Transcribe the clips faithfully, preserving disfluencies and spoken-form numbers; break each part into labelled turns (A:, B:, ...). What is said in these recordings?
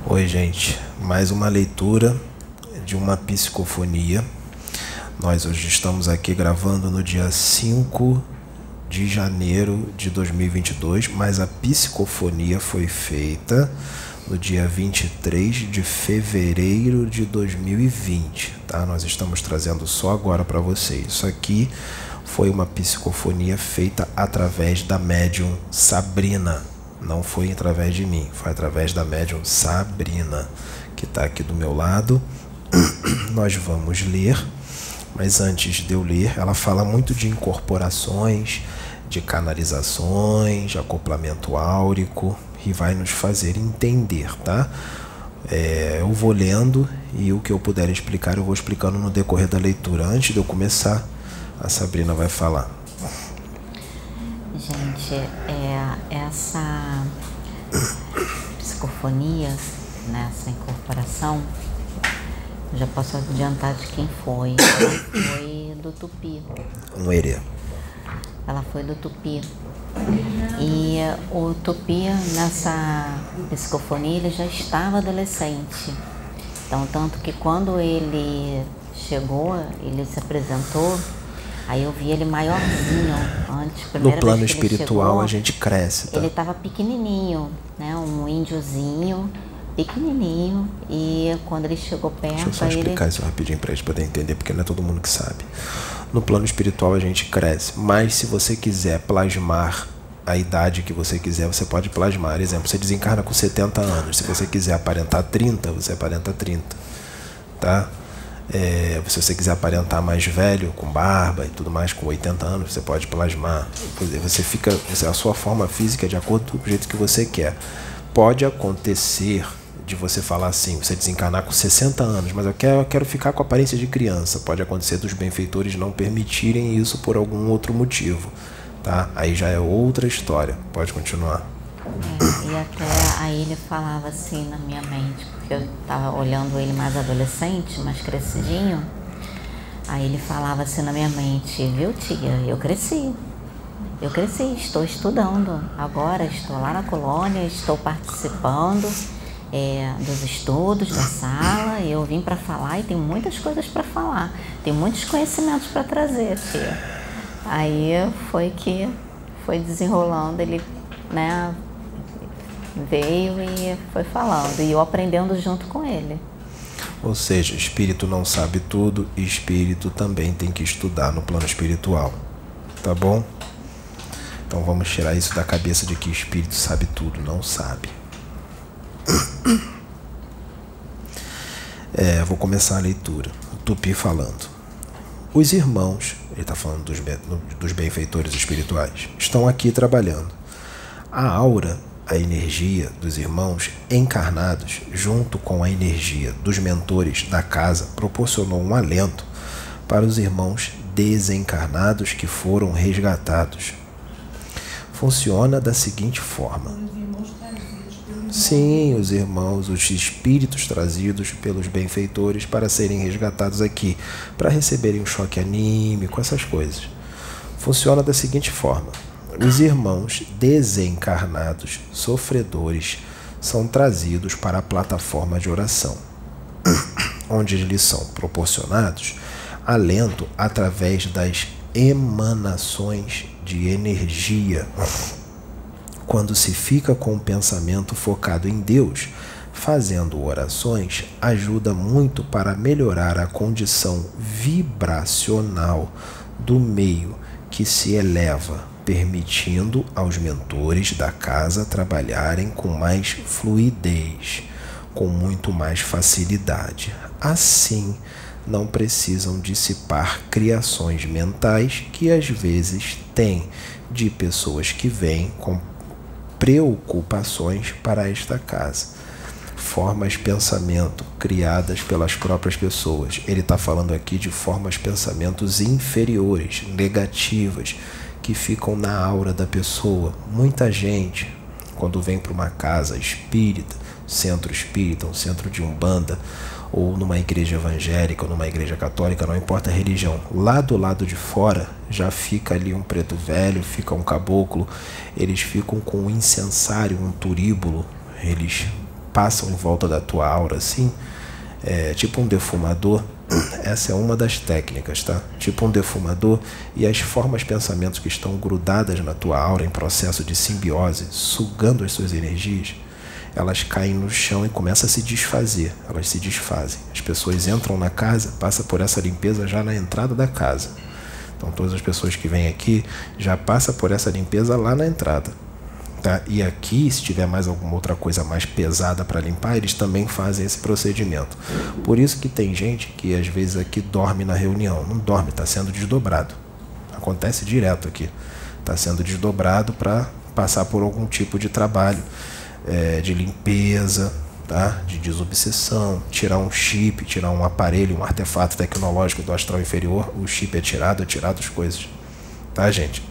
A: Oi, gente. Mais uma leitura de uma psicofonia. Nós hoje estamos aqui gravando no dia cinco de janeiro de dois mil e vinte e dois, mas a psicofonia foi feita no dia vinte e três de fevereiro de dois mil e vinte, tá? Nós estamos trazendo só agora para vocês. Isso aqui foi uma psicofonia feita através da médium Sabrina. Não foi através de mim, foi através da médium Sabrina, que está aqui do meu lado. Nós vamos ler, mas antes de eu ler, ela fala muito de incorporações, de canalizações, de acoplamento áurico, e vai nos fazer entender, tá? É, eu vou lendo e o que eu puder explicar eu vou explicando no decorrer da leitura. Antes de eu começar, a Sabrina vai falar.
B: Gente, é, essa psicofonia, né, essa incorporação, eu já posso adiantar de quem foi. Ela foi do Tupi.
A: Um herê.
B: Ela foi do Tupi. E o Tupi, nessa psicofonia, ele já estava adolescente. Então, tanto que quando ele chegou, ele se apresentou, aí eu vi ele maiorzinho antes.
A: No plano espiritual chegou, a gente cresce, tá?
B: Ele estava pequenininho, né? Um índiozinho, pequenininho. E quando ele chegou perto...
A: Deixa eu só explicar
B: ele...
A: isso rapidinho para eles poderem entender, porque não é todo mundo que sabe. No plano espiritual a gente cresce, mas se você quiser plasmar a idade que você quiser, você pode plasmar. Por exemplo, você desencarna com setenta anos. Se você quiser aparentar trinta, você aparenta trinta, tá? É, se você quiser aparentar mais velho, com barba e tudo mais, com oitenta anos, você pode plasmar. Você fica, a sua forma física é de acordo com o jeito que você quer. Pode acontecer de você falar assim, você desencarnar com sessenta anos, mas eu quero, eu quero ficar com a aparência de criança. Pode acontecer dos benfeitores não permitirem isso por algum outro motivo, tá? Aí já é outra história. Pode continuar.
B: É, e até aí ele falava assim na minha mente, porque eu estava olhando ele mais adolescente, mais crescidinho. Aí ele falava assim na minha mente, viu, tia, eu cresci. Eu cresci, estou estudando. Agora estou lá na colônia, estou participando é, dos estudos da sala. Eu vim para falar e tem muitas coisas para falar. Tem muitos conhecimentos para trazer, tia. Aí foi que foi desenrolando, ele, né, veio e foi falando, e eu aprendendo junto com ele.
A: Ou seja, espírito não sabe tudo, e espírito também tem que estudar no plano espiritual, tá bom? Então vamos tirar isso da cabeça de que espírito sabe tudo, não sabe. É, vou começar a leitura. O Tupi falando. Os irmãos, ele está falando dos, dos benfeitores espirituais, estão aqui trabalhando. A aura, a energia dos irmãos encarnados, junto com a energia dos mentores da casa, proporcionou um alento para os irmãos desencarnados que foram resgatados. Funciona da seguinte forma. Sim, os irmãos, os espíritos trazidos pelos benfeitores para serem resgatados aqui, para receberem um choque anímico, essas coisas. Funciona da seguinte forma. Os irmãos desencarnados, sofredores, são trazidos para a plataforma de oração, onde lhes são proporcionados alento através das emanações de energia. Quando se fica com o pensamento focado em Deus, fazendo orações, ajuda muito para melhorar a condição vibracional do meio que se eleva, permitindo aos mentores da casa trabalharem com mais fluidez, com muito mais facilidade. Assim, não precisam dissipar criações mentais que às vezes têm de pessoas que vêm com preocupações para esta casa. Formas de pensamento criadas pelas próprias pessoas. Ele está falando aqui de formas de pensamentos inferiores, negativas, que ficam na aura da pessoa. Muita gente, quando vem para uma casa espírita, centro espírita, um centro de umbanda, ou numa igreja evangélica, ou numa igreja católica, não importa a religião, lá do lado de fora já fica ali um preto velho, fica um caboclo, eles ficam com um incensário, um turíbulo, eles passam em volta da tua aura assim, é, tipo um defumador. Essa é uma das técnicas, tá? Tipo um defumador, e as formas, pensamentos que estão grudadas na tua aura em processo de simbiose, sugando as suas energias, elas caem no chão e começam a se desfazer. Elas se desfazem. As pessoas entram na casa, passa por essa limpeza já na entrada da casa. Então todas as pessoas que vêm aqui já passa por essa limpeza lá na entrada. Tá? E aqui, se tiver mais alguma outra coisa mais pesada para limpar, eles também fazem esse procedimento. Por isso que tem gente que às vezes aqui dorme na reunião. Não dorme, está sendo desdobrado. Acontece direto aqui. Está sendo desdobrado para passar por algum tipo de trabalho é, de limpeza, tá? De desobsessão, tirar um chip, tirar um aparelho, um artefato tecnológico do astral inferior. O chip é tirado, é tirado as coisas. Tá, gente?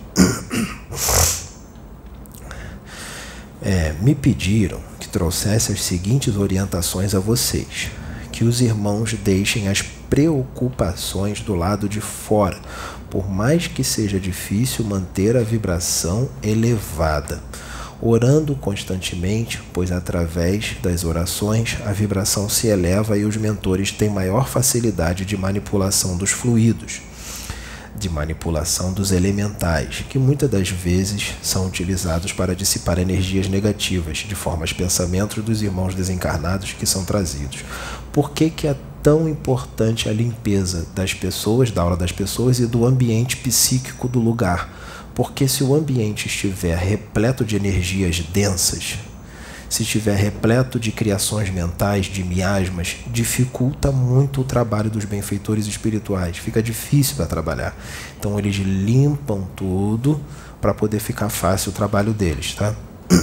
A: É, me pediram que trouxesse as seguintes orientações a vocês: que os irmãos deixem as preocupações do lado de fora, por mais que seja difícil manter a vibração elevada, orando constantemente, pois através das orações a vibração se eleva e os mentores têm maior facilidade de manipulação dos fluidos, de manipulação dos elementais, que muitas das vezes são utilizados para dissipar energias negativas, de forma aos pensamentos dos irmãos desencarnados que são trazidos. Por que que é tão importante a limpeza das pessoas, da aura das pessoas e do ambiente psíquico do lugar? Porque se o ambiente estiver repleto de energias densas, se estiver repleto de criações mentais, de miasmas, dificulta muito o trabalho dos benfeitores espirituais. Fica difícil para trabalhar. Então eles limpam tudo para poder ficar fácil o trabalho deles, tá?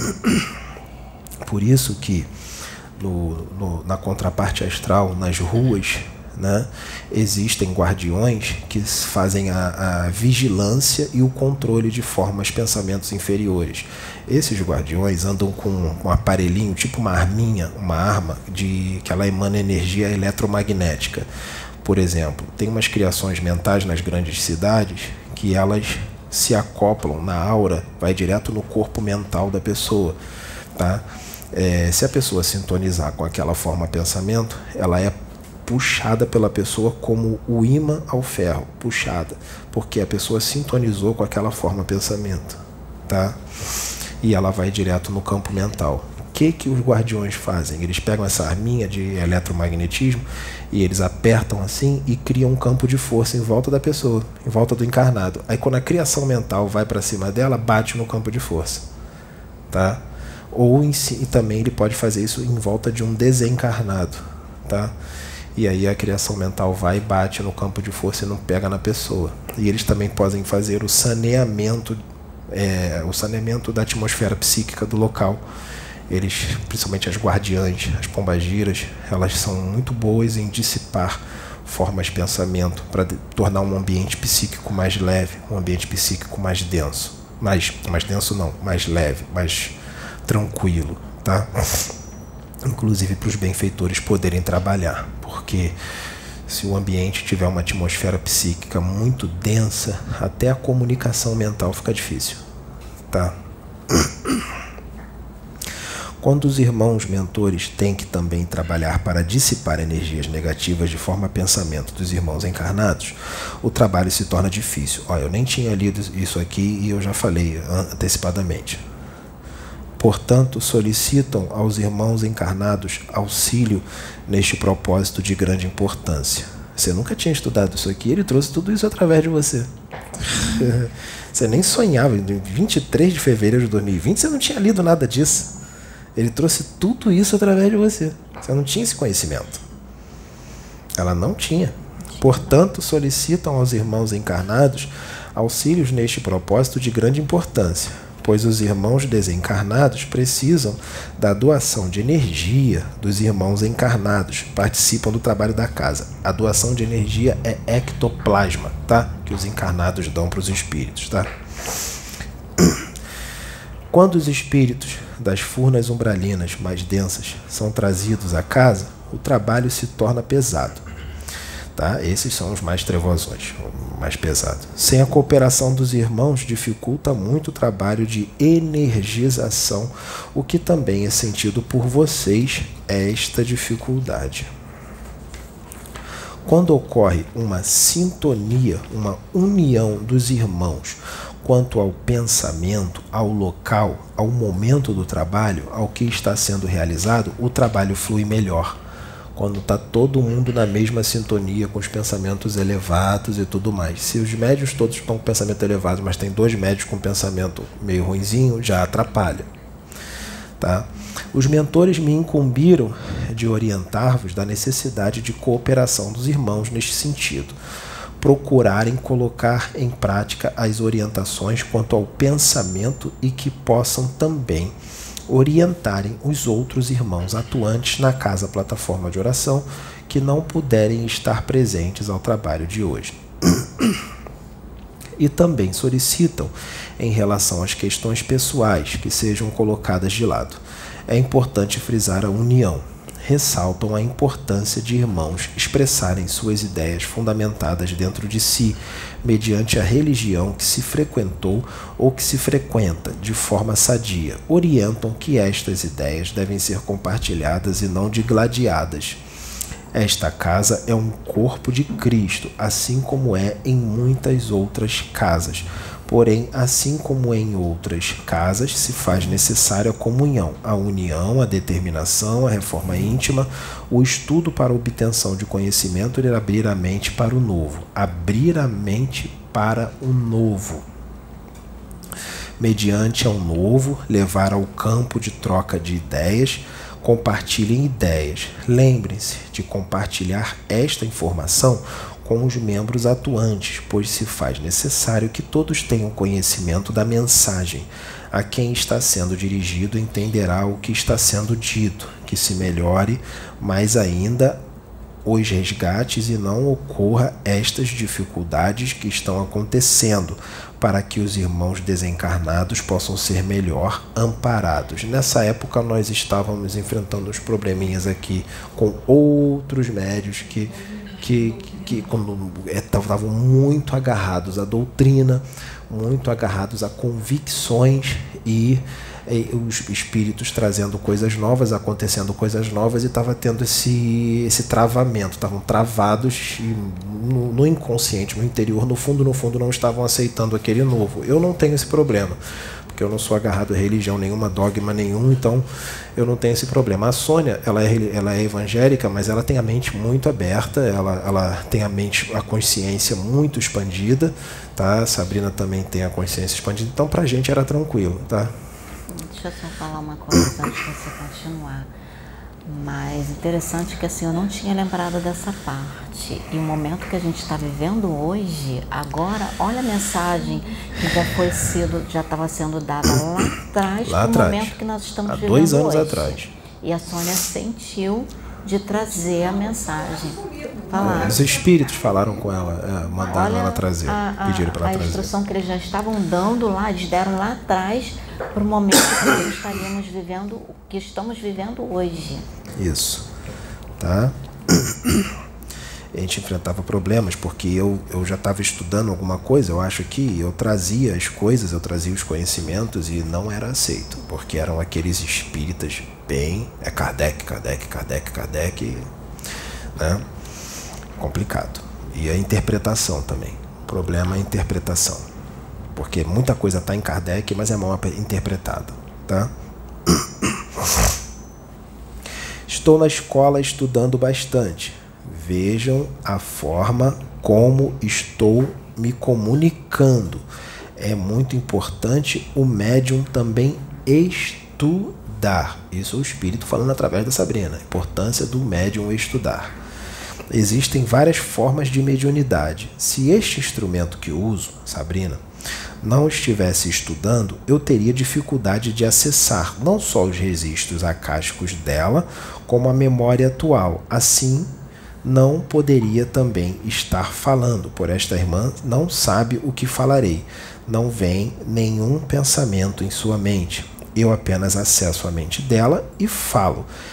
A: Por isso que no, no, na contraparte astral, nas ruas, né, existem guardiões que fazem a, a vigilância e o controle de formas, pensamentos inferiores. Esses guardiões andam com um aparelhinho, tipo uma arminha, uma arma de, que ela emana energia eletromagnética. Por exemplo, tem umas criações mentais nas grandes cidades que elas se acoplam na aura, vai direto no corpo mental da pessoa, tá? É, se a pessoa sintonizar com aquela forma pensamento, ela é puxada pela pessoa como o imã ao ferro, puxada, porque a pessoa sintonizou com aquela forma pensamento, tá? E ela vai direto no campo mental. O que que os guardiões fazem? Eles pegam essa arminha de eletromagnetismo e eles apertam assim e criam um campo de força em volta da pessoa, em volta do encarnado. Aí quando a criação mental vai para cima dela, bate no campo de força, tá? Ou em si, e também ele pode fazer isso em volta de um desencarnado, tá? E aí a criação mental vai e bate no campo de força e não pega na pessoa. E eles também podem fazer o saneamento, é, o saneamento da atmosfera psíquica do local. Eles, principalmente as guardiãs, as pombagiras, elas são muito boas em dissipar formas de pensamento para tornar um ambiente psíquico mais leve, um ambiente psíquico mais denso. Mais, mais denso não, mais leve, mais tranquilo, tá? Inclusive para os benfeitores poderem trabalhar, porque se o ambiente tiver uma atmosfera psíquica muito densa, até a comunicação mental fica difícil, tá? Quando os irmãos mentores têm que também trabalhar para dissipar energias negativas de forma a pensamento dos irmãos encarnados, o trabalho se torna difícil. Olha, eu nem tinha lido isso aqui e eu já falei antecipadamente. Portanto, solicitam aos irmãos encarnados auxílio neste propósito de grande importância. Você nunca tinha estudado isso aqui, ele trouxe tudo isso através de você. Você nem sonhava, em vinte e três de fevereiro de dois mil e vinte, você não tinha lido nada disso. Ele trouxe tudo isso através de você. Você não tinha esse conhecimento. Ela não tinha. Portanto, solicitam aos irmãos encarnados auxílios neste propósito de grande importância, pois os irmãos desencarnados precisam da doação de energia dos irmãos encarnados, participam do trabalho da casa. A doação de energia é ectoplasma, tá? Que os encarnados dão para os espíritos, tá? Quando os espíritos das furnas umbralinas mais densas são trazidos à casa, o trabalho se torna pesado. Tá? Esses são os mais trevosões, mais pesados. Sem a cooperação dos irmãos, dificulta muito o trabalho de energização, o que também é sentido por vocês, esta dificuldade. Quando ocorre uma sintonia, uma união dos irmãos quanto ao pensamento, ao local, ao momento do trabalho, ao que está sendo realizado, o trabalho flui melhor. Quando está todo mundo na mesma sintonia, com os pensamentos elevados e tudo mais. Se os médios todos estão com pensamento elevado, mas tem dois médios com pensamento meio ruinzinho, já atrapalha. Tá? Os mentores me incumbiram de orientar-vos da necessidade de cooperação dos irmãos neste sentido. Procurarem colocar em prática as orientações quanto ao pensamento e que possam também orientarem os outros irmãos atuantes na casa plataforma de oração que não puderem estar presentes ao trabalho de hoje. E também solicitam, em relação às questões pessoais, que sejam colocadas de lado. É importante frisar a união. Ressaltam a importância de irmãos expressarem suas ideias fundamentadas dentro de si, mediante a religião que se frequentou ou que se frequenta de forma sadia. Orientam que estas ideias devem ser compartilhadas e não digladiadas. Esta casa é um corpo de Cristo, assim como é em muitas outras casas. Porém, assim como em outras casas, se faz necessária a comunhão, a união, a determinação, a reforma íntima, o estudo para a obtenção de conhecimento e abrir a mente para o novo. Abrir a mente para o novo. Mediante ao novo, levar ao campo de troca de ideias, compartilhem ideias. Lembrem-se de compartilhar esta informação com os membros atuantes, pois se faz necessário que todos tenham conhecimento da mensagem. A quem está sendo dirigido entenderá o que está sendo dito, que se melhore mais ainda os resgates e não ocorra estas dificuldades que estão acontecendo, para que os irmãos desencarnados possam ser melhor amparados. Nessa época nós estávamos enfrentando uns probleminhas aqui com outros médios que que, que quando estavam muito agarrados à doutrina, muito agarrados a convicções e, e os espíritos trazendo coisas novas, acontecendo coisas novas, e estava tendo esse, esse travamento, estavam travados e no, no inconsciente, no interior, no fundo, no fundo, não estavam aceitando aquele novo. Eu não tenho esse problema, porque eu não sou agarrado a religião nenhuma, dogma nenhum, então eu não tenho esse problema. A Sônia, ela é, ela é evangélica, mas ela tem a mente muito aberta, ela, ela tem a mente, a consciência muito expandida, tá? A Sabrina também tem a consciência expandida, então pra gente era tranquilo, tá?
B: Deixa eu só falar uma coisa antes de você continuar. Mas interessante que assim, eu não tinha lembrado dessa parte. E o momento que a gente está vivendo hoje, agora, olha a mensagem que já foi sido, já estava sendo dada lá atrás,
A: lá
B: no
A: atrás,
B: momento que nós estamos
A: há
B: vivendo
A: dois anos
B: hoje.
A: atrás.
B: E a Sônia sentiu de trazer a mensagem. Falar.
A: Os espíritos falaram com ela, é, mandaram
B: Olha
A: ela trazer,
B: a, a,
A: pediram para ela
B: a
A: trazer.
B: A instrução que eles já estavam dando lá, eles deram lá atrás, para o momento que nós estaríamos vivendo, o que estamos vivendo hoje.
A: Isso, tá? A gente enfrentava problemas porque eu, eu já estava estudando alguma coisa, eu acho que eu trazia as coisas, eu trazia os conhecimentos e não era aceito, porque eram aqueles espíritas bem, é Kardec, Kardec, Kardec, Kardec, né? Complicado. E a interpretação também, o problema é a interpretação, porque muita coisa está em Kardec, mas é mal interpretada, tá? Estou na escola estudando bastante. Vejam a forma como estou me comunicando. É muito importante o médium também estudar. Isso é o espírito falando através da Sabrina. A importância do médium estudar. Existem várias formas de mediunidade. Se este instrumento que uso, Sabrina, não estivesse estudando, eu teria dificuldade de acessar não só os registros acásticos dela, como a memória atual. Assim, não poderia também estar falando, por esta irmã não sabe o que falarei. Não vem nenhum pensamento em sua mente. Eu apenas acesso a mente dela e falo.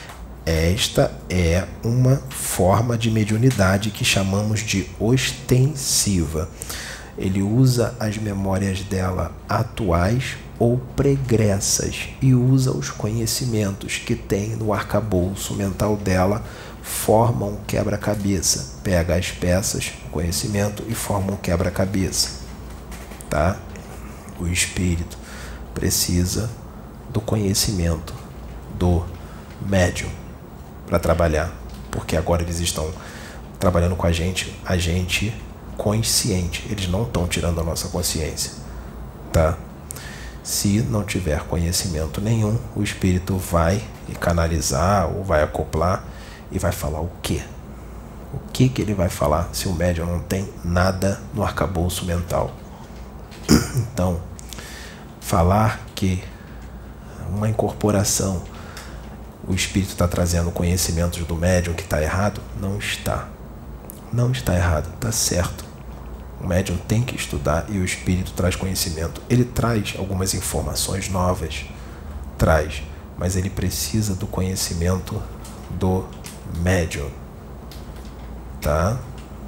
A: Esta é uma forma de mediunidade que chamamos de ostensiva. Ele usa as memórias dela atuais ou pregressas e usa os conhecimentos que tem no arcabouço mental dela, forma um quebra-cabeça. Pega as peças, o conhecimento e forma um quebra-cabeça. Tá? O espírito precisa do conhecimento do médium para trabalhar, porque agora eles estão trabalhando com a gente, a gente consciente, eles não estão tirando a nossa consciência, tá? Se não tiver conhecimento nenhum, o espírito vai canalizar ou vai acoplar e vai falar o quê? O que que ele vai falar se o médium não tem nada no arcabouço mental? Então, falar que uma incorporação, o espírito está trazendo conhecimentos do médium que está errado, não está. Não está errado, está certo. O médium tem que estudar e o espírito traz conhecimento. Ele traz algumas informações novas, traz, mas ele precisa do conhecimento do médium, tá?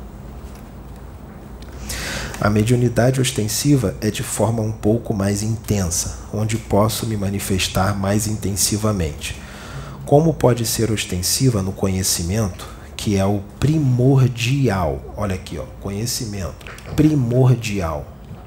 A: A mediunidade ostensiva é de forma um pouco mais intensa, onde posso me manifestar mais intensivamente. Como pode ser ostensiva no conhecimento, que é o primordial? Olha aqui, ó, conhecimento primordial.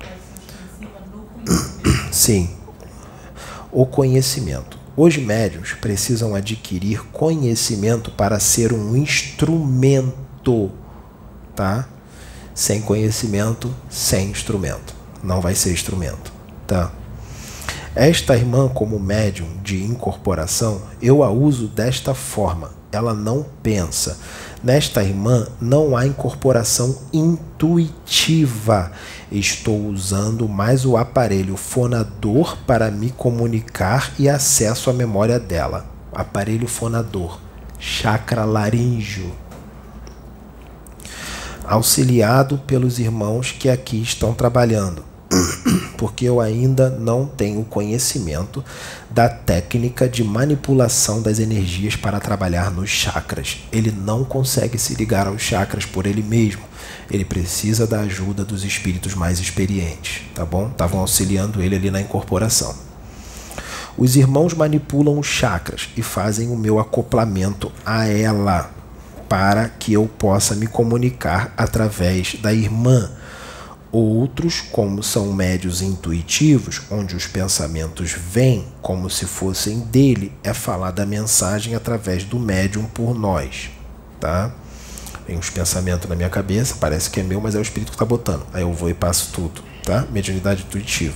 A: Sim, o conhecimento. Os médiuns precisam adquirir conhecimento para ser um instrumento, tá? Sem conhecimento, sem instrumento. Não vai ser instrumento, tá? Esta irmã, como médium de incorporação, eu a uso desta forma. Ela não pensa. Nesta irmã não há incorporação intuitiva. Estou usando mais o aparelho fonador para me comunicar e acesso à memória dela. Aparelho fonador, chakra laríngeo. Auxiliado pelos irmãos que aqui estão trabalhando, porque eu ainda não tenho conhecimento da técnica de manipulação das energias para trabalhar nos chakras. Ele não consegue se ligar aos chakras por ele mesmo. Ele precisa da ajuda dos espíritos mais experientes, tá bom? Estavam auxiliando ele ali na incorporação. Os irmãos manipulam os chakras e fazem o meu acoplamento a ela, para que eu possa me comunicar através da irmã. Outros, como são médios intuitivos, onde os pensamentos vêm como se fossem dele, é falar da mensagem através do médium por nós, tá? Vem os pensamentos na minha cabeça, parece que é meu, mas é o espírito que está botando. Aí eu vou e passo tudo, tá? Mediunidade intuitiva.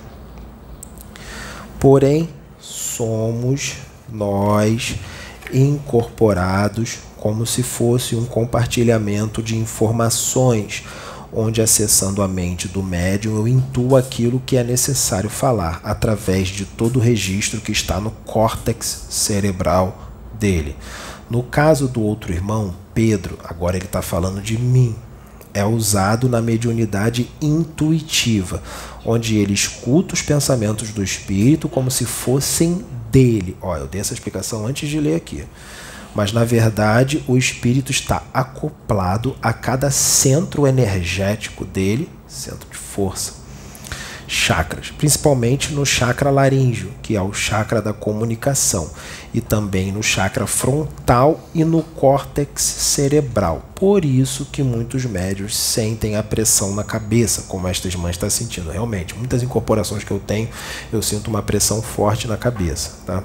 A: Porém, somos nós incorporados como se fosse um compartilhamento de informações, onde, acessando a mente do médium, eu intuo aquilo que é necessário falar, através de todo o registro que está no córtex cerebral dele. No caso do outro irmão, Pedro, agora ele está falando de mim, é usado na mediunidade intuitiva, onde ele escuta os pensamentos do espírito como se fossem dele. Ó, eu dei essa explicação antes de ler aqui. Mas, na verdade, o espírito está acoplado a cada centro energético dele, centro de força, chakras, principalmente no chakra laríngeo, que é o chakra da comunicação, e também no chakra frontal e no córtex cerebral. Por isso que muitos médios sentem a pressão na cabeça, como esta irmã está sentindo. Realmente, muitas incorporações que eu tenho, eu sinto uma pressão forte na cabeça, tá?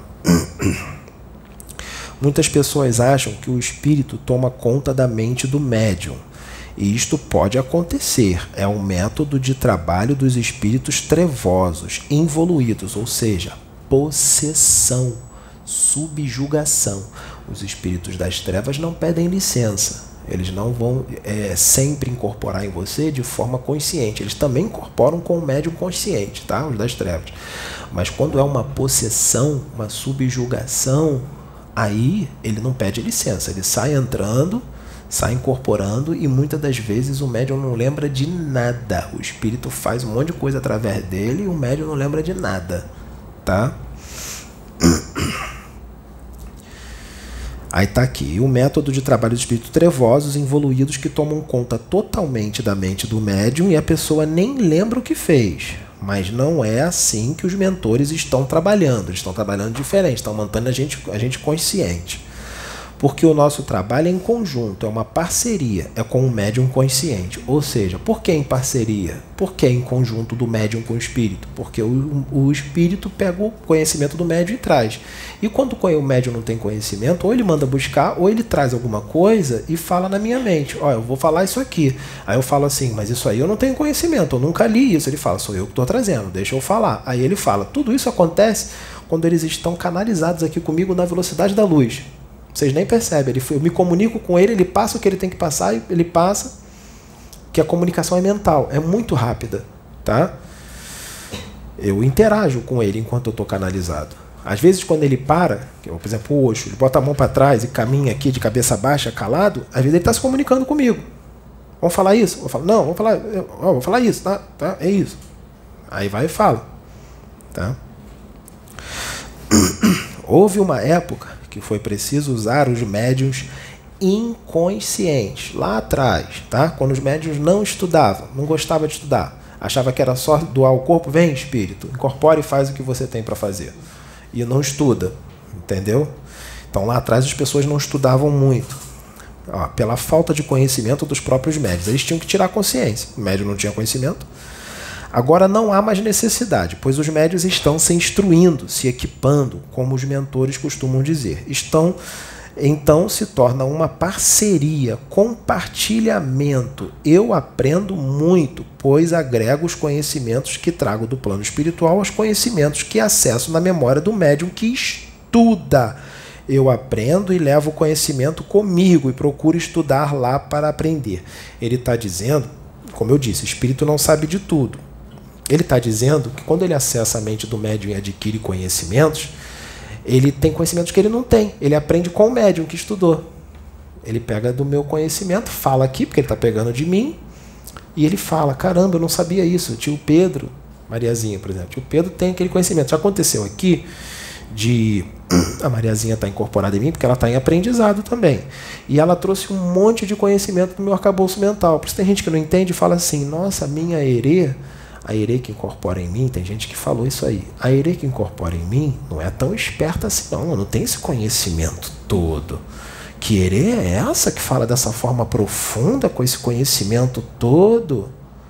A: Muitas pessoas acham que o espírito toma conta da mente do médium. E isto pode acontecer. É um método de trabalho dos espíritos trevosos, involuídos, ou seja, possessão, subjugação. Os espíritos das trevas não pedem licença. Eles não vão é, sempre incorporar em você de forma consciente. Eles também incorporam com o médium consciente, tá? Os das trevas. Mas quando é uma possessão, uma subjugação, aí ele não pede licença, ele sai entrando, sai incorporando e muitas das vezes o médium não lembra de nada. O espírito faz um monte de coisa através dele e o médium não lembra de nada, tá? Aí tá aqui, o método de trabalho de espíritos trevosos involuídos que tomam conta totalmente da mente do médium e a pessoa nem lembra o que fez. Mas não é assim que os mentores estão trabalhando. Eles estão trabalhando diferente, estão mantendo a gente, a gente consciente. Porque o nosso trabalho é em conjunto, é uma parceria, é com o médium consciente. Ou seja, por que em parceria? Por que em conjunto do médium com o espírito? Porque o, o espírito pega o conhecimento do médium e traz. E quando o médium não tem conhecimento, ou ele manda buscar, ou ele traz alguma coisa e fala na minha mente. Ó, eu vou falar isso aqui. Aí eu falo assim, mas isso aí eu não tenho conhecimento, eu nunca li isso. Ele fala, sou eu que estou trazendo, deixa eu falar. Aí ele fala, tudo isso acontece quando eles estão canalizados aqui comigo na velocidade da luz. Vocês nem percebem, ele, eu me comunico com ele, ele passa o que ele tem que passar, e ele passa, que a comunicação é mental, é muito rápida, tá? Eu interajo com ele enquanto eu estou canalizado. Às vezes, quando ele para, por exemplo, o Osho, ele bota a mão para trás e caminha aqui de cabeça baixa, calado, às vezes ele está se comunicando comigo. Vamos falar isso? Eu falo, não, vamos falar, eu, ó, vou falar isso, tá? tá? É isso. Aí vai e fala, tá? Houve uma época que foi preciso usar os médiuns inconscientes, lá atrás, tá? Quando os médiuns não estudavam, não gostavam de estudar, achava que era só doar o corpo, vem espírito, incorpora e faz o que você tem para fazer. E não estuda, entendeu? Então lá atrás as pessoas não estudavam muito, ó, pela falta de conhecimento dos próprios médiuns. Eles tinham que tirar a consciência, o médium não tinha conhecimento. Agora não há mais necessidade, pois os médiuns estão se instruindo, se equipando, como os mentores costumam dizer. Estão, então se torna uma parceria, compartilhamento. Eu aprendo muito, pois agrego os conhecimentos que trago do plano espiritual aos conhecimentos que acesso na memória do médium que estuda. Eu aprendo e levo o conhecimento comigo e procuro estudar lá para aprender. Ele está dizendo, como eu disse, o espírito não sabe de tudo. Ele está dizendo que quando ele acessa a mente do médium e adquire conhecimentos, ele tem conhecimentos que ele não tem. Ele aprende com o médium que estudou. Ele pega do meu conhecimento, fala aqui, porque ele está pegando de mim, e ele fala, caramba, eu não sabia isso. O tio Pedro, Mariazinha, por exemplo, o tio Pedro tem aquele conhecimento. Já aconteceu aqui de a Mariazinha estar incorporada em mim, porque ela está em aprendizado também. E ela trouxe um monte de conhecimento do meu arcabouço mental. Por isso tem gente que não entende e fala assim, nossa, minha herê, a herê que incorpora em mim, tem gente que falou isso aí, a herê que incorpora em mim não é tão esperta assim não, não tem esse conhecimento todo. Que herê é essa que fala dessa forma profunda, com esse conhecimento todo?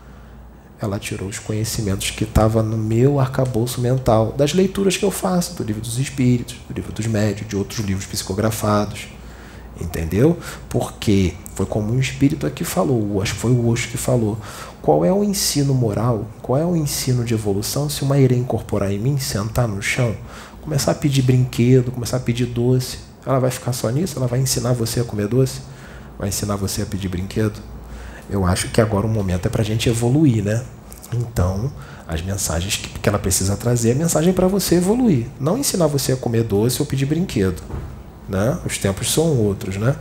A: Ela tirou os conhecimentos que estavam no meu arcabouço mental, das leituras que eu faço, do Livro dos Espíritos, do Livro dos Médiuns, de outros livros psicografados. Entendeu? Porque foi como um espírito aqui falou, acho que foi o Osho que falou, qual é o ensino moral, qual é o ensino de evolução se uma herê incorporar em mim, sentar no chão, começar a pedir brinquedo, começar a pedir doce, ela vai ficar só nisso? Ela vai ensinar você a comer doce? Vai ensinar você a pedir brinquedo? Eu acho que agora o momento é para a gente evoluir, né? Então, as mensagens que, que ela precisa trazer é mensagem para você evoluir, não ensinar você a comer doce ou pedir brinquedo. Né? Os tempos são outros, né?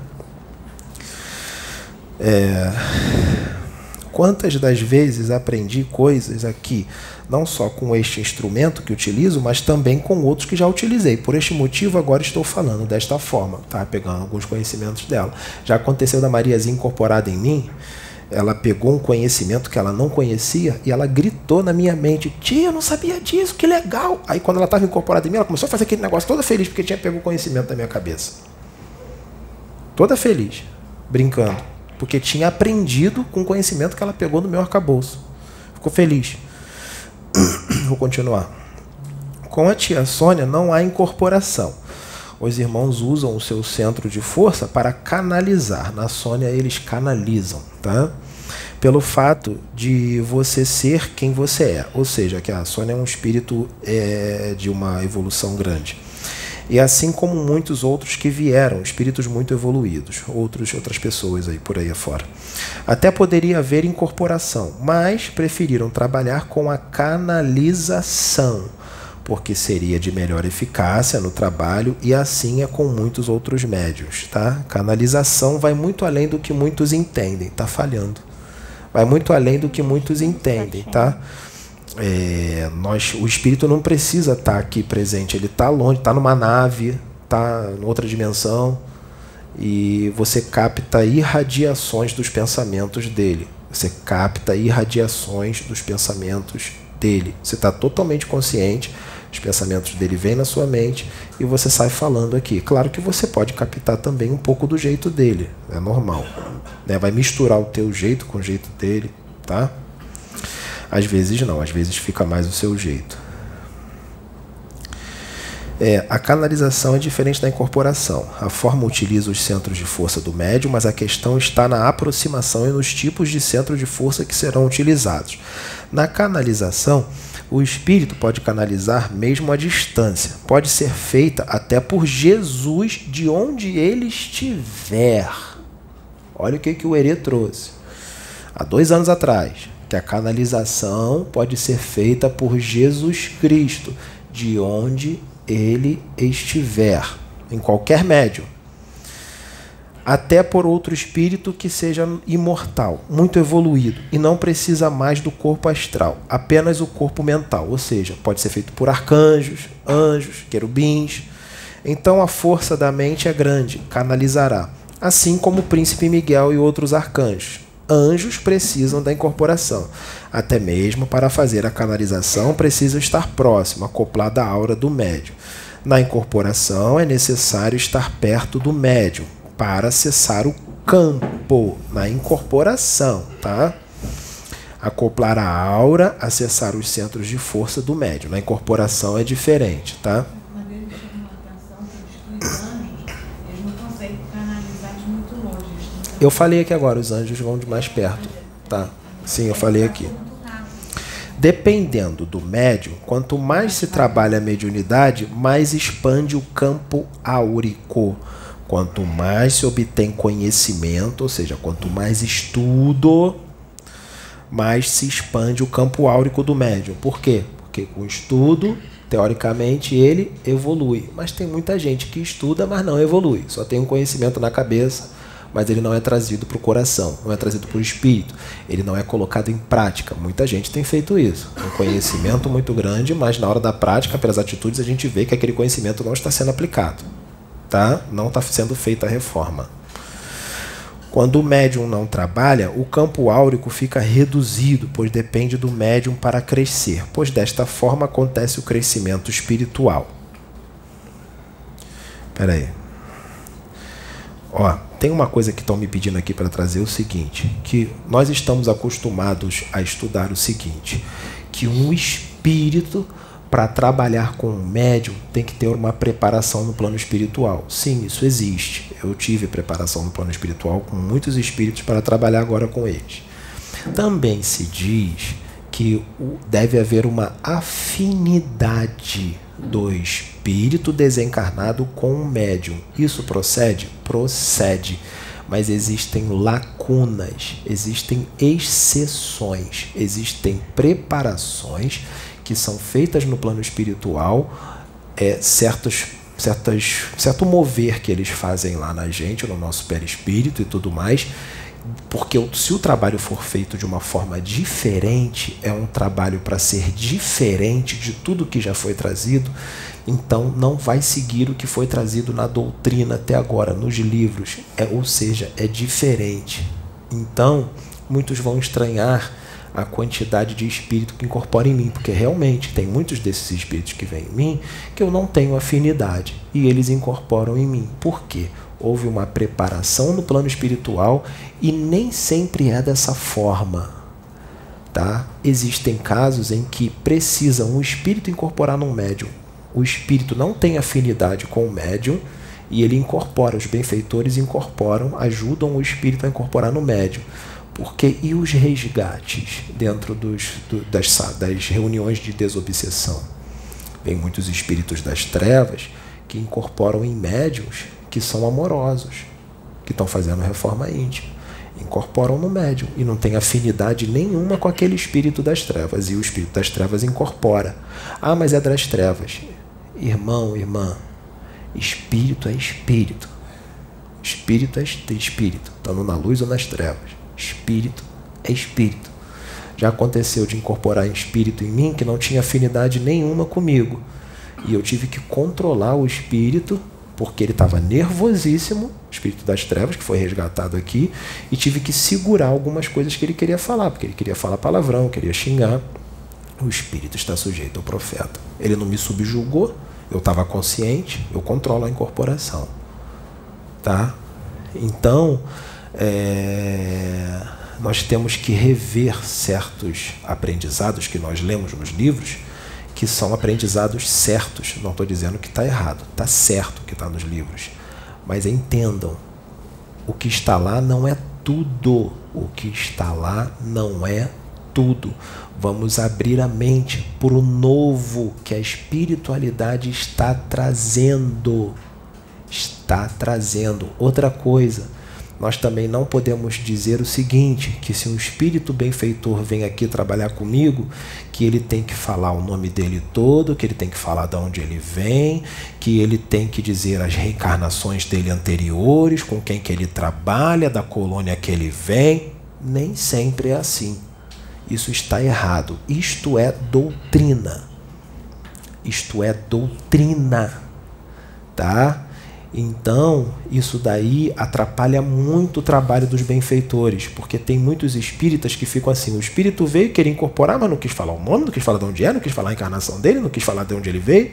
A: É... Quantas das vezes aprendi coisas aqui, não só com este instrumento que utilizo, mas também com outros que já utilizei. Por este motivo, agora estou falando desta forma, tá? Pegando alguns conhecimentos dela. Já aconteceu da Mariazinha incorporada em mim, ela pegou um conhecimento que ela não conhecia e ela gritou na minha mente, tia, eu não sabia disso, que legal. Aí quando ela estava incorporada em mim, ela começou a fazer aquele negócio toda feliz, porque tinha pego o conhecimento da minha cabeça. Toda feliz, brincando, porque tinha aprendido com o conhecimento que ela pegou no meu arcabouço. Ficou feliz. Vou continuar. Com a tia Sônia não há incorporação. Os irmãos usam o seu centro de força para canalizar. Na Sônia eles canalizam, tá? Pelo fato de você ser quem você é. Ou seja, que a Sônia é um espírito é, de uma evolução grande. E assim como muitos outros que vieram, espíritos muito evoluídos, outros, outras pessoas aí por aí afora. Até poderia haver incorporação, mas preferiram trabalhar com a canalização, porque seria de melhor eficácia no trabalho, e assim é com muitos outros médiuns, tá? Canalização vai muito além do que muitos entendem, tá falhando. Vai muito além do que muitos entendem, tá? É, nós, o espírito não precisa estar aqui presente, ele está longe, está numa nave, está em outra dimensão, e você capta irradiações dos pensamentos dele. Você capta irradiações dos pensamentos dele. Você está totalmente consciente, os pensamentos dele vêm na sua mente e você sai falando aqui. Claro que você pode captar também um pouco do jeito dele, é normal, né? Vai misturar o teu jeito com o jeito dele, tá? Às vezes não, às vezes fica mais o seu jeito. É, a canalização é diferente da incorporação. A forma utiliza os centros de força do médium, mas a questão está na aproximação e nos tipos de centro de força que serão utilizados. Na canalização, o espírito pode canalizar mesmo à distância. Pode ser feita até por Jesus, de onde ele estiver. Olha o que, que o Herê trouxe. Há dois anos atrás, que a canalização pode ser feita por Jesus Cristo, de onde ele estiver, em qualquer médium. Até por outro espírito que seja imortal, muito evoluído, e não precisa mais do corpo astral, apenas o corpo mental, ou seja, pode ser feito por arcanjos, anjos, querubins. Então a força da mente é grande, canalizará, assim como o príncipe Miguel e outros arcanjos. Anjos precisam da incorporação. Até mesmo para fazer a canalização precisam estar próximo, acoplado à aura do médium. Na incorporação é necessário estar perto do médium para acessar o campo. Na incorporação, tá? Acoplar a aura, acessar os centros de força do médium. Na incorporação é diferente, tá? Eu falei aqui agora, os anjos vão de mais perto, tá? Sim, eu falei aqui. Dependendo do médium, quanto mais se trabalha a mediunidade, mais expande o campo áurico. Quanto mais se obtém conhecimento, ou seja, quanto mais estudo, mais se expande o campo áurico do médium. Por quê? Porque com o estudo, teoricamente, ele evolui. Mas tem muita gente que estuda, mas não evolui. Só tem um conhecimento na cabeça, mas ele não é trazido para o coração, não é trazido para o espírito, ele não é colocado em prática. Muita gente tem feito isso. Um conhecimento muito grande, mas na hora da prática, pelas atitudes, a gente vê que aquele conhecimento não está sendo aplicado, tá? Não está sendo feita a reforma. Quando o médium não trabalha, o campo áurico fica reduzido, pois depende do médium para crescer, pois desta forma acontece o crescimento espiritual. Espera aí. Ó, tem uma coisa que estão me pedindo aqui para trazer, o seguinte, que nós estamos acostumados a estudar o seguinte, que um espírito, para trabalhar com um médium, tem que ter uma preparação no plano espiritual. Sim, isso existe. Eu tive preparação no plano espiritual com muitos espíritos para trabalhar agora com eles. Também se diz que deve haver uma afinidade do espírito desencarnado com o médium. Isso procede? Procede. Mas existem lacunas, existem exceções, existem preparações que são feitas no plano espiritual, é, certos, certas, certo mover que eles fazem lá na gente, no nosso perispírito e tudo mais, porque se o trabalho for feito de uma forma diferente, é um trabalho para ser diferente de tudo que já foi trazido, então não vai seguir o que foi trazido na doutrina até agora, nos livros, é, ou seja, é diferente. Então, muitos vão estranhar a quantidade de espírito que incorpora em mim, porque realmente tem muitos desses espíritos que vêm em mim que eu não tenho afinidade, e eles incorporam em mim. Por quê? Houve uma preparação no plano espiritual e nem sempre é dessa forma, tá? Existem casos em que precisam um espírito incorporar num médium. O espírito não tem afinidade com o médium e ele incorpora, os benfeitores incorporam, ajudam o espírito a incorporar no médium. Porque e os resgates dentro dos, do, das, das reuniões de desobsessão? Vem muitos espíritos das trevas que incorporam em médiums que são amorosos, que estão fazendo reforma íntima, incorporam no médium e não tem afinidade nenhuma com aquele espírito das trevas, e o espírito das trevas incorpora. Ah, mas é das trevas. Irmão, irmã, espírito é espírito. Espírito é espírito, estando na luz ou nas trevas. Espírito é espírito. Já aconteceu de incorporar espírito em mim que não tinha afinidade nenhuma comigo, e eu tive que controlar o espírito porque ele estava nervosíssimo, espírito das trevas, que foi resgatado aqui, e tive que segurar algumas coisas que ele queria falar, porque ele queria falar palavrão, queria xingar. O espírito está sujeito ao profeta. Ele não me subjugou, eu estava consciente, eu controlo a incorporação. Tá? Então, é, nós temos que rever certos aprendizados que nós lemos nos livros, que são aprendizados certos. Não estou dizendo que está errado, está certo o que está nos livros. Mas entendam, o que está lá não é tudo. O que está lá não é tudo. Vamos abrir a mente para o novo que a espiritualidade está trazendo. Está trazendo. Outra coisa, nós também não podemos dizer o seguinte, que se um espírito benfeitor vem aqui trabalhar comigo, que ele tem que falar o nome dele todo, que ele tem que falar de onde ele vem, que ele tem que dizer as reencarnações dele anteriores, com quem que ele trabalha, da colônia que ele vem. Nem sempre é assim. Isso está errado. Isto é doutrina. Isto é doutrina. Tá? Então, isso daí atrapalha muito o trabalho dos benfeitores, porque tem muitos espíritas que ficam assim, o espírito veio querer incorporar, mas não quis falar o nome, não quis falar de onde é, não quis falar a encarnação dele, não quis falar de onde ele veio.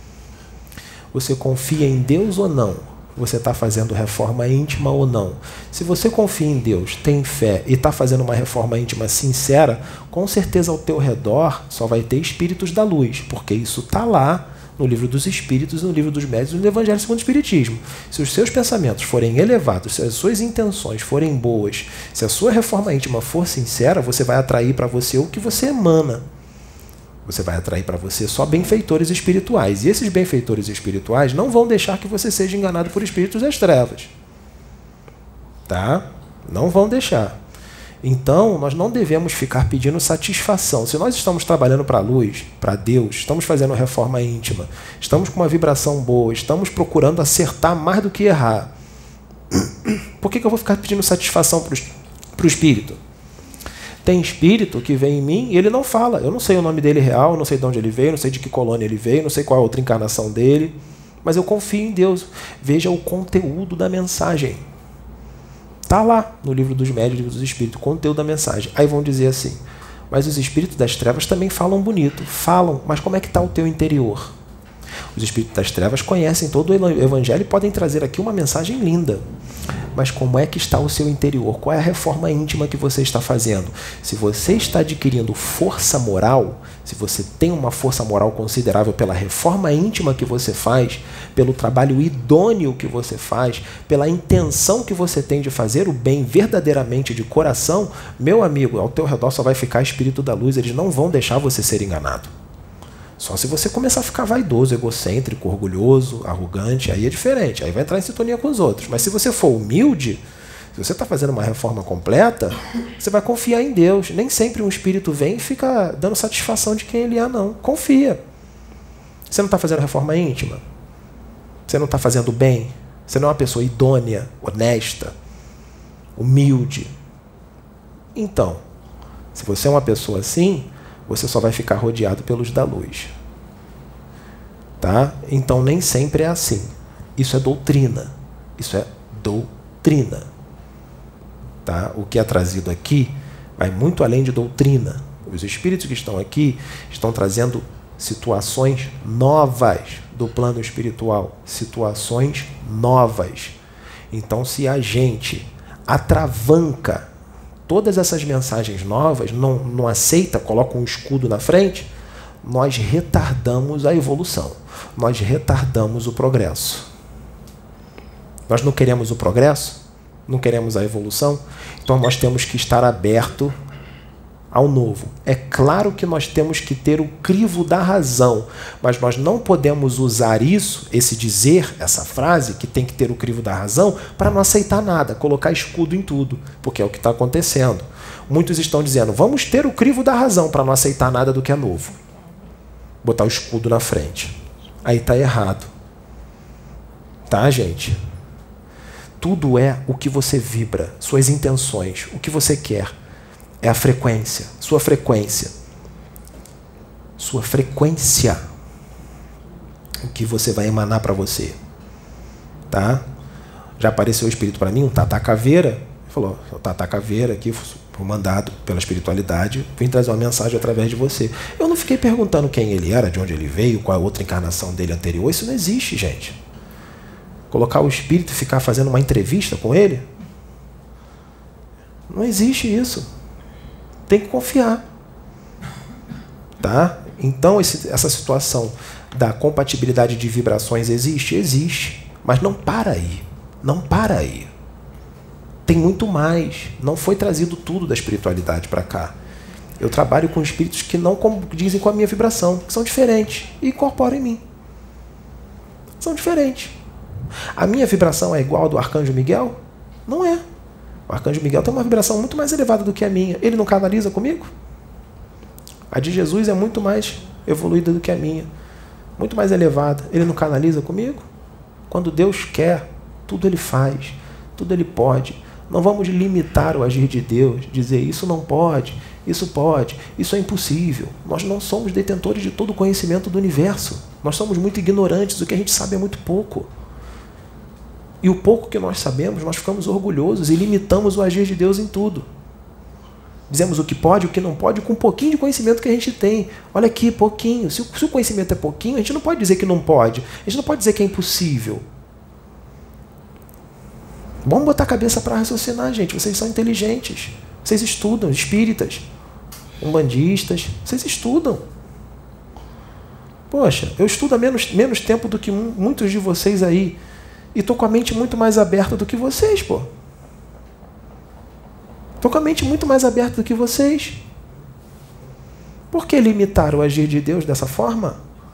A: Você confia em Deus ou não? Você está fazendo reforma íntima ou não? Se você confia em Deus, tem fé e está fazendo uma reforma íntima sincera, com certeza ao teu redor só vai ter espíritos da luz, porque isso está lá no livro dos Espíritos, no livro dos Médiuns, no Evangelho segundo o Espiritismo. Se os seus pensamentos forem elevados, se as suas intenções forem boas, se a sua reforma íntima for sincera, você vai atrair para você o que você emana. Você vai atrair para você só benfeitores espirituais. E esses benfeitores espirituais não vão deixar que você seja enganado por espíritos das trevas. Tá? Não vão deixar. Então, nós não devemos ficar pedindo satisfação. Se nós estamos trabalhando para a luz, para Deus, estamos fazendo reforma íntima, estamos com uma vibração boa, estamos procurando acertar mais do que errar, por que que eu vou ficar pedindo satisfação para o espírito? Tem espírito que vem em mim e ele não fala. Eu não sei o nome dele real, não sei de onde ele veio, não sei de que colônia ele veio, não sei qual é a outra encarnação dele, mas eu confio em Deus. Veja o conteúdo da mensagem. Está lá no livro dos Médiuns, livro dos Espíritos, o conteúdo da mensagem. Aí vão dizer assim, mas os espíritos das trevas também falam bonito. Falam, mas como é que está o teu interior? Os espíritos das trevas conhecem todo o Evangelho e podem trazer aqui uma mensagem linda. Mas como é que está o seu interior? Qual é a reforma íntima que você está fazendo? Se você está adquirindo força moral, se você tem uma força moral considerável pela reforma íntima que você faz, pelo trabalho idôneo que você faz, pela intenção que você tem de fazer o bem verdadeiramente de coração, meu amigo, ao teu redor só vai ficar espírito da luz, eles não vão deixar você ser enganado. Só se você começar a ficar vaidoso, egocêntrico, orgulhoso, arrogante, aí é diferente, aí vai entrar em sintonia com os outros. Mas se você for humilde, se você está fazendo uma reforma completa, você vai confiar em Deus. Nem sempre um espírito vem e fica dando satisfação de quem ele é, não. Confia. Você não está fazendo reforma íntima? Você não está fazendo bem? Você não é uma pessoa idônea, honesta, humilde? Então, se você é uma pessoa assim, você só vai ficar rodeado pelos da luz. Tá? Então, nem sempre é assim. Isso é doutrina. Isso é doutrina. Tá? O que é trazido aqui vai muito além de doutrina. Os espíritos que estão aqui estão trazendo situações novas do plano espiritual. Situações novas. Então, se a gente atravanca todas essas mensagens novas, não, não aceita, coloca um escudo na frente, nós retardamos a evolução. Nós retardamos o progresso. Nós não queremos o progresso? Não queremos a evolução? Então nós temos que estar aberto ao novo. É claro que nós temos que ter o crivo da razão, mas nós não podemos usar isso, esse dizer, essa frase, que tem que ter o crivo da razão, para não aceitar nada, colocar escudo em tudo, porque é o que está acontecendo. Muitos estão dizendo, vamos ter o crivo da razão para não aceitar nada do que é novo. Botar o escudo na frente. Aí está errado. Tá, gente? Tudo é o que você vibra, suas intenções, o que você quer. É a frequência, sua frequência. Sua frequência. O que você vai emanar para você. tá? Já apareceu o espírito para mim, um Tata Caveira. Ele falou, o Tata Caveira aqui, foi mandado pela espiritualidade, vim trazer uma mensagem através de você. Eu não fiquei perguntando quem ele era, de onde ele veio, qual a outra encarnação dele anterior. Isso não existe, gente. Colocar o espírito e ficar fazendo uma entrevista com ele? Não existe isso. Tem que confiar. Tá? Então, esse, essa situação da compatibilidade de vibrações existe? Existe. Mas não para aí. Não para aí. Tem muito mais. Não foi trazido tudo da espiritualidade para cá. Eu trabalho com espíritos que não dizem com a minha vibração, que são diferentes, e incorporam em mim. São diferentes. A minha vibração é igual a do Arcanjo Miguel? Não é. O Arcanjo Miguel tem uma vibração muito mais elevada do que a minha. Ele não canaliza comigo? A de Jesus é muito mais evoluída do que a minha. Muito mais elevada. Ele não canaliza comigo? Quando Deus quer, tudo Ele faz. Tudo Ele pode. Não vamos limitar o agir de Deus. Dizer isso não pode, isso pode, isso é impossível. Nós não somos detentores de todo o conhecimento do universo. Nós somos muito ignorantes. O que a gente sabe é muito pouco. E o pouco que nós sabemos, nós ficamos orgulhosos e limitamos o agir de Deus em tudo. Dizemos o que pode, o que não pode, com um pouquinho de conhecimento que a gente tem. Olha aqui, pouquinho. Se o, se o conhecimento é pouquinho, a gente não pode dizer que não pode. A gente não pode dizer que é impossível. Vamos botar a cabeça para raciocinar, gente. Vocês são inteligentes. Vocês estudam, espíritas, umbandistas. Vocês estudam. Poxa, eu estudo há menos, menos tempo do que muitos de vocês aí. E estou com a mente muito mais aberta do que vocês, pô. Estou com a mente muito mais aberta do que vocês. Por que limitar o agir de Deus dessa forma?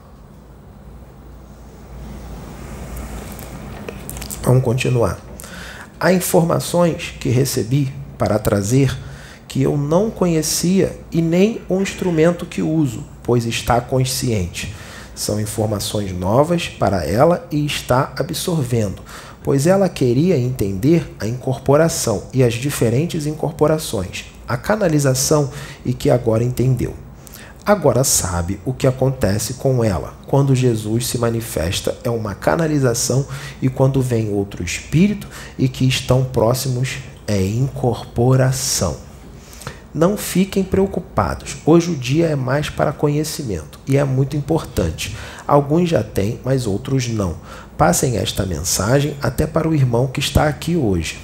A: Vamos continuar. Há informações que recebi para trazer que eu não conhecia e nem o instrumento que uso, pois está consciente. São informações novas para ela e está absorvendo, pois ela queria entender a incorporação e as diferentes incorporações, a canalização e que agora entendeu. Agora sabe o que acontece com ela. Quando Jesus se manifesta é uma canalização e quando vem outro espírito e que estão próximos é incorporação. Não fiquem preocupados. Hoje o dia é mais para conhecimento e é muito importante. Alguns já têm, mas outros não. Passem esta mensagem até para o irmão que está aqui hoje.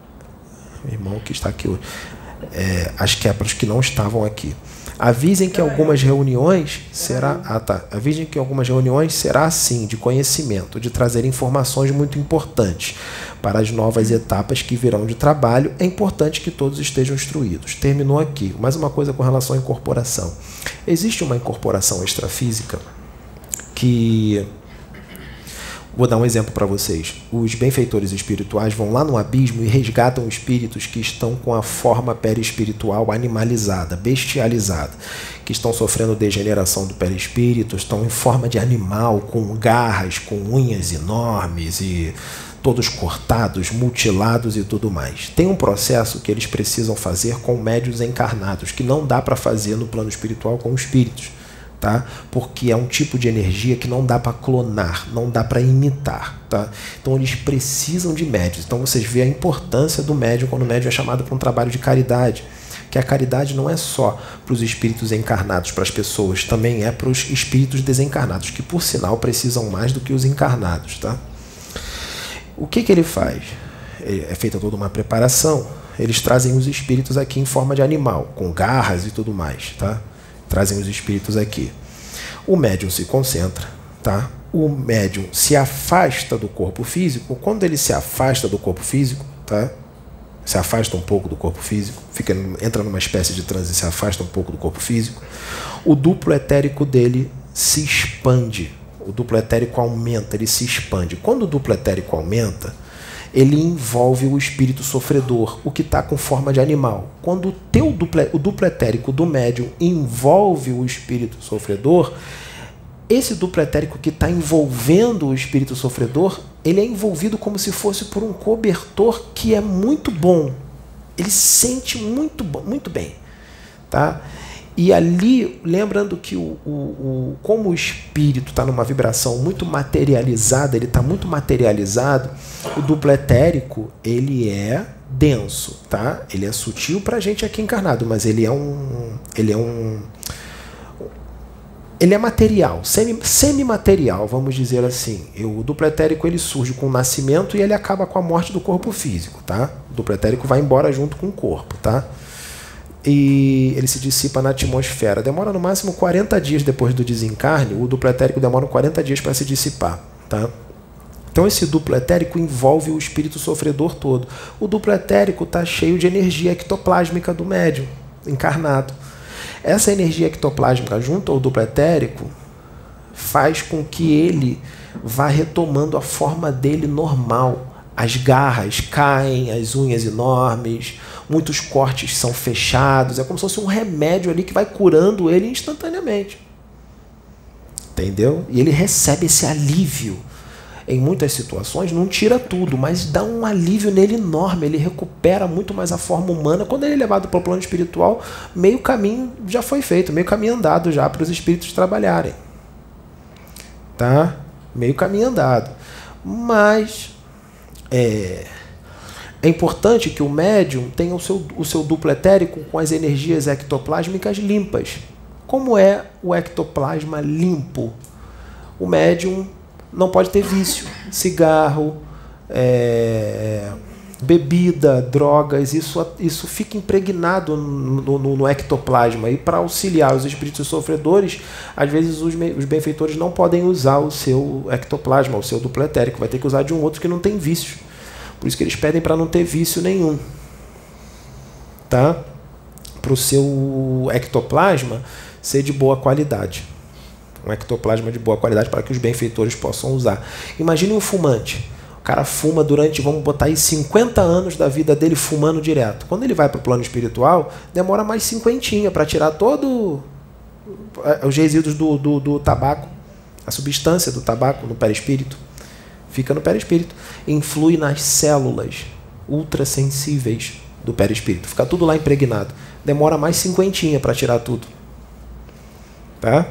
A: O irmão que está aqui hoje. É, acho que é para os que não estavam aqui. Avisem que algumas reuniões será, ah, tá. Avisem que algumas reuniões será assim, de conhecimento, de trazer informações muito importantes para as novas etapas que virão de trabalho. É importante que todos estejam instruídos. Terminou aqui. Mais uma coisa com relação à incorporação. Existe uma incorporação extrafísica que... Vou dar um exemplo para vocês. Os benfeitores espirituais vão lá no abismo e resgatam espíritos que estão com a forma perispiritual animalizada, bestializada, que estão sofrendo degeneração do perispírito, estão em forma de animal, com garras, com unhas enormes e todos cortados, mutilados e tudo mais. Tem um processo que eles precisam fazer com médiuns encarnados, que não dá para fazer no plano espiritual com espíritos. Tá? Porque é um tipo de energia que não dá para clonar, não dá para imitar. Tá? Então eles precisam de médiuns. Então vocês veem a importância do médium quando o médium é chamado para um trabalho de caridade. Que a caridade não é só para os espíritos encarnados, para as pessoas, também é para os espíritos desencarnados, que por sinal precisam mais do que os encarnados. Tá? O que, que ele faz? É feita toda uma preparação. Eles trazem os espíritos aqui em forma de animal, com garras e tudo mais. Tá? Trazem os espíritos aqui. O médium se concentra, tá? O médium se afasta do corpo físico. Quando ele se afasta do corpo físico, tá? Se afasta um pouco do corpo físico, fica, entra numa espécie de transe e se afasta um pouco do corpo físico, o duplo etérico dele se expande. O duplo etérico aumenta, ele se expande. Quando o duplo etérico aumenta, ele envolve o espírito sofredor, o que está com forma de animal. Quando o, teu duplo, o duplo etérico do médium envolve o espírito sofredor, esse duplo etérico que está envolvendo o espírito sofredor, ele é envolvido como se fosse por um cobertor que é muito bom. Ele sente muito, muito bem. Tá? E ali, lembrando que o, o, o, como o espírito está numa vibração muito materializada, ele está muito materializado, o duplo etérico, ele é denso, tá? Ele é sutil para a gente aqui encarnado, mas ele é um... Ele é um... Ele é material, semi, semi-material, vamos dizer assim. O duplo etérico ele surge com o nascimento e ele acaba com a morte do corpo físico, tá? O duplo etérico vai embora junto com o corpo, tá? E ele se dissipa na atmosfera. Demora no máximo quarenta dias depois do desencarne. O duplo etérico demora quarenta dias para se dissipar, tá? Então esse duplo etérico envolve o espírito sofredor todo. O duplo etérico está cheio de energia ectoplásmica do médium encarnado. Essa energia ectoplásmica junto ao duplo etérico faz com que ele vá retomando a forma dele normal. As garras caem, as unhas enormes, muitos cortes são fechados. É como se fosse um remédio ali que vai curando ele instantaneamente. Entendeu? E ele recebe esse alívio. Em muitas situações, não tira tudo, mas dá um alívio nele enorme. Ele recupera muito mais a forma humana. Quando ele é levado para o plano espiritual, meio caminho já foi feito, meio caminho andado já para os espíritos trabalharem. Tá? Meio caminho andado. Mas é, é importante que o médium tenha o seu, o seu duplo etérico com as energias ectoplásmicas limpas. Como é o ectoplasma limpo? O médium não pode ter vício, cigarro, é, bebida, drogas, isso, isso fica impregnado no, no, no ectoplasma. E para auxiliar os espíritos sofredores, às vezes os, os benfeitores não podem usar o seu ectoplasma, o seu duplo etérico, vai ter que usar de um outro que não tem vício. Por isso que eles pedem para não ter vício nenhum. Tá? Para o seu ectoplasma ser de boa qualidade. Um ectoplasma de boa qualidade para que os benfeitores possam usar. Imagine um fumante. O cara fuma durante, vamos botar aí, cinquenta anos da vida dele fumando direto. Quando ele vai para o plano espiritual, demora mais cinquentinha para tirar todo os resíduos do, do, do tabaco, a substância do tabaco no perispírito. Fica no perispírito. Influi nas células ultrassensíveis do perispírito. Fica tudo lá impregnado. Demora mais cinquentinha para tirar tudo. Tá?